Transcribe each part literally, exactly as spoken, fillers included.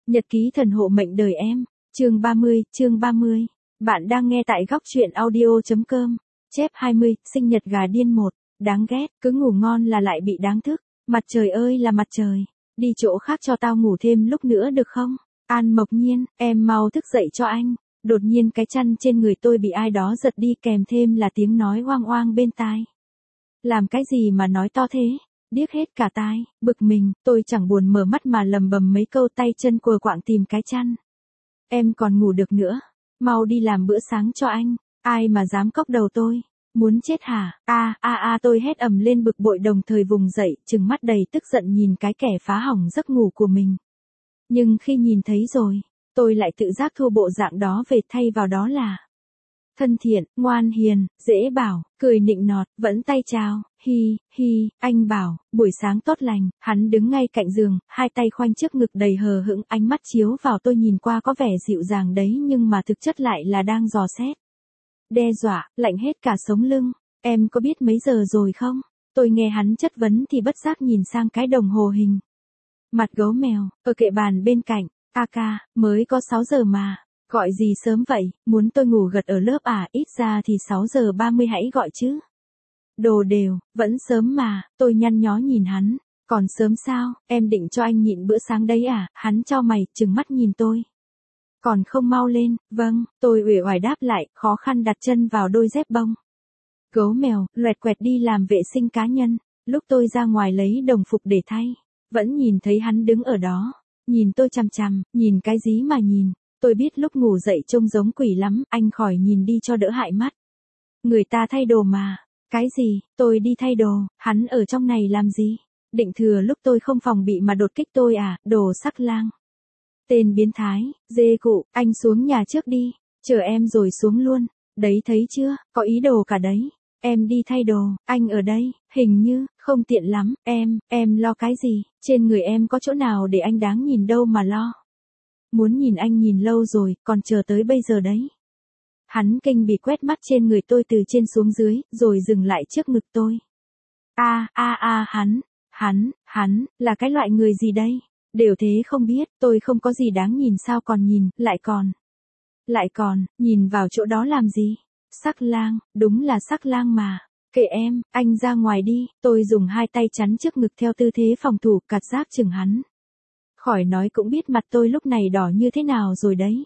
Nhật ký thần hộ mệnh đời em, chương ba mươi, chương ba mươi. Bạn đang nghe tại góc truyện audio.com. Chép hai mươi, sinh nhật gà điên một, đáng ghét, cứ ngủ ngon là lại bị đáng thức. Mặt trời ơi là mặt trời, đi chỗ khác cho tao ngủ thêm lúc nữa được không? An Mộc Nhiên, em mau thức dậy cho anh. Đột nhiên cái chăn trên người tôi bị ai đó giật đi, kèm thêm là tiếng nói oang oang bên tai. Làm cái gì mà nói to thế? Điếc hết cả tai, bực mình, tôi chẳng buồn mở mắt mà lầm bầm mấy câu, tay chân quờ quạng tìm cái chăn. Em còn ngủ được nữa, mau đi làm bữa sáng cho anh, ai mà dám cốc đầu tôi, muốn chết hả? A a a tôi hét ầm lên bực bội, đồng thời vùng dậy, trừng mắt đầy tức giận nhìn cái kẻ phá hỏng giấc ngủ của mình. Nhưng khi nhìn thấy rồi, tôi lại tự giác thua bộ dạng đó về, thay vào đó là thân thiện, ngoan hiền, dễ bảo, cười nịnh nọt, vẫn tay chào, hi, hi, anh Bảo, buổi sáng tốt lành. Hắn đứng ngay cạnh giường, hai tay khoanh trước ngực đầy hờ hững, ánh mắt chiếu vào tôi nhìn qua có vẻ dịu dàng đấy nhưng mà thực chất lại là đang dò xét. Đe dọa, lạnh hết cả sống lưng. Em có biết mấy giờ rồi không? Tôi nghe hắn chất vấn thì bất giác nhìn sang cái đồng hồ hình mặt gấu mèo, ở kệ bàn bên cạnh. A ca, mới có sáu giờ mà. Gọi gì sớm vậy, muốn tôi ngủ gật ở lớp à? Ít ra thì sáu giờ ba mươi hãy gọi chứ. Đồ đều, vẫn sớm mà. Tôi nhăn nhó nhìn hắn. Còn sớm sao, em định cho anh nhịn bữa sáng đấy à? Hắn chau mày, trừng mắt nhìn tôi. Còn không mau lên? Vâng, tôi uể oải đáp lại, khó khăn đặt chân vào đôi dép bông. Gấu mèo, loẹt quẹt đi làm vệ sinh cá nhân. Lúc tôi ra ngoài lấy đồng phục để thay, vẫn nhìn thấy hắn đứng ở đó. Nhìn tôi chằm chằm, nhìn cái gì mà nhìn. Tôi biết lúc ngủ dậy trông giống quỷ lắm, anh khỏi nhìn đi cho đỡ hại mắt. Người ta thay đồ mà. Cái gì, tôi đi thay đồ, hắn ở trong này làm gì? Định thừa lúc tôi không phòng bị mà đột kích tôi à, đồ sắc lang. Tên biến thái, dê cụ, anh xuống nhà trước đi, chờ em rồi xuống luôn. Đấy thấy chưa, có ý đồ cả đấy. Em đi thay đồ, anh ở đây, hình như, không tiện lắm, em, em lo cái gì, trên người em có chỗ nào để anh đáng nhìn đâu mà lo. Muốn nhìn anh nhìn lâu rồi, còn chờ tới bây giờ đấy. Hắn kinh bỉ quét mắt trên người tôi từ trên xuống dưới, rồi dừng lại trước ngực tôi. A a a hắn, hắn, hắn, là cái loại người gì đây? Đều thế không biết, tôi không có gì đáng nhìn sao còn nhìn, lại còn. Lại còn, nhìn vào chỗ đó làm gì? Sắc lang, đúng là sắc lang mà. Kệ em, anh ra ngoài đi. Tôi dùng hai tay chắn trước ngực theo tư thế phòng thủ, cặt giác chừng hắn. Khỏi nói cũng biết mặt tôi lúc này đỏ như thế nào rồi đấy.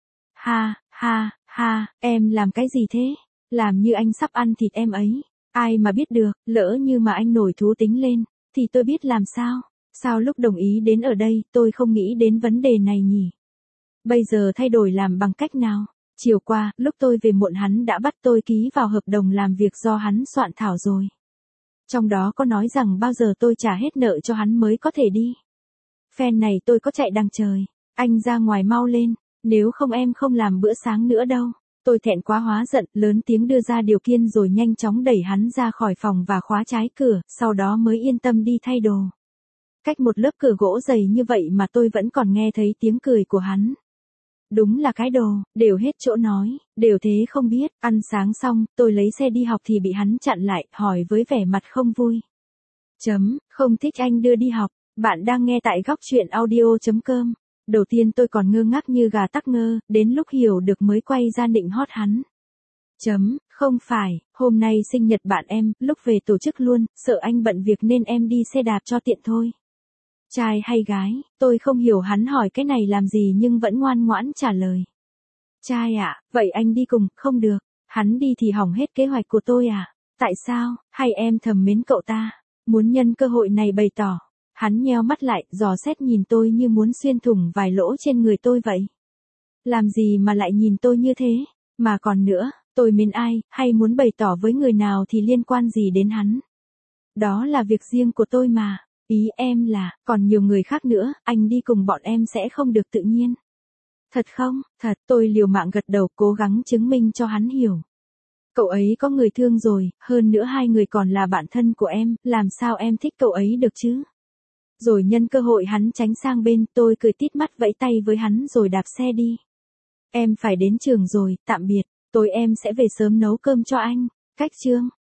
Ha, ha, ha, em làm cái gì thế? Làm như anh sắp ăn thịt em ấy. Ai mà biết được, lỡ như mà anh nổi thú tính lên, thì tôi biết làm sao. Sao lúc đồng ý đến ở đây, tôi không nghĩ đến vấn đề này nhỉ? Bây giờ thay đổi làm bằng cách nào? Chiều qua, lúc tôi về muộn hắn đã bắt tôi ký vào hợp đồng làm việc do hắn soạn thảo rồi. Trong đó có nói rằng bao giờ tôi trả hết nợ cho hắn mới có thể đi. Phen này tôi có chạy đằng trời. Anh ra ngoài mau lên, nếu không em không làm bữa sáng nữa đâu. Tôi thẹn quá hóa giận, lớn tiếng đưa ra điều kiện rồi nhanh chóng đẩy hắn ra khỏi phòng và khóa trái cửa, sau đó mới yên tâm đi thay đồ. Cách một lớp cửa gỗ dày như vậy mà tôi vẫn còn nghe thấy tiếng cười của hắn. Đúng là cái đồ, đều hết chỗ nói, đều thế không biết. Ăn sáng xong, tôi lấy xe đi học thì bị hắn chặn lại, hỏi với vẻ mặt không vui. Chấm, không thích anh đưa đi học. Bạn đang nghe tại góc truyện audio.com. Đầu tiên tôi còn ngơ ngác như gà tắc ngơ, đến lúc hiểu được mới quay ra định hót hắn. Chấm, không phải, hôm nay sinh nhật bạn em, lúc về tổ chức luôn, sợ anh bận việc nên em đi xe đạp cho tiện thôi. Trai hay gái, tôi không hiểu hắn hỏi cái này làm gì nhưng vẫn ngoan ngoãn trả lời. Trai ạ, à, vậy anh đi cùng, không được, hắn đi thì hỏng hết kế hoạch của tôi à, tại sao, hay em thầm mến cậu ta, muốn nhân cơ hội này bày tỏ. Hắn nheo mắt lại, dò xét nhìn tôi như muốn xuyên thủng vài lỗ trên người tôi vậy. Làm gì mà lại nhìn tôi như thế, mà còn nữa, tôi mến ai, hay muốn bày tỏ với người nào thì liên quan gì đến hắn. Đó là việc riêng của tôi mà. Ý em là, còn nhiều người khác nữa, anh đi cùng bọn em sẽ không được tự nhiên. Thật không? Thật, tôi liều mạng gật đầu, cố gắng chứng minh cho hắn hiểu. Cậu ấy có người thương rồi, hơn nữa hai người còn là bạn thân của em, làm sao em thích cậu ấy được chứ? Rồi nhân cơ hội hắn tránh sang bên, tôi cười tít mắt vẫy tay với hắn rồi đạp xe đi. Em phải đến trường rồi, tạm biệt, tối em sẽ về sớm nấu cơm cho anh. Cách chương.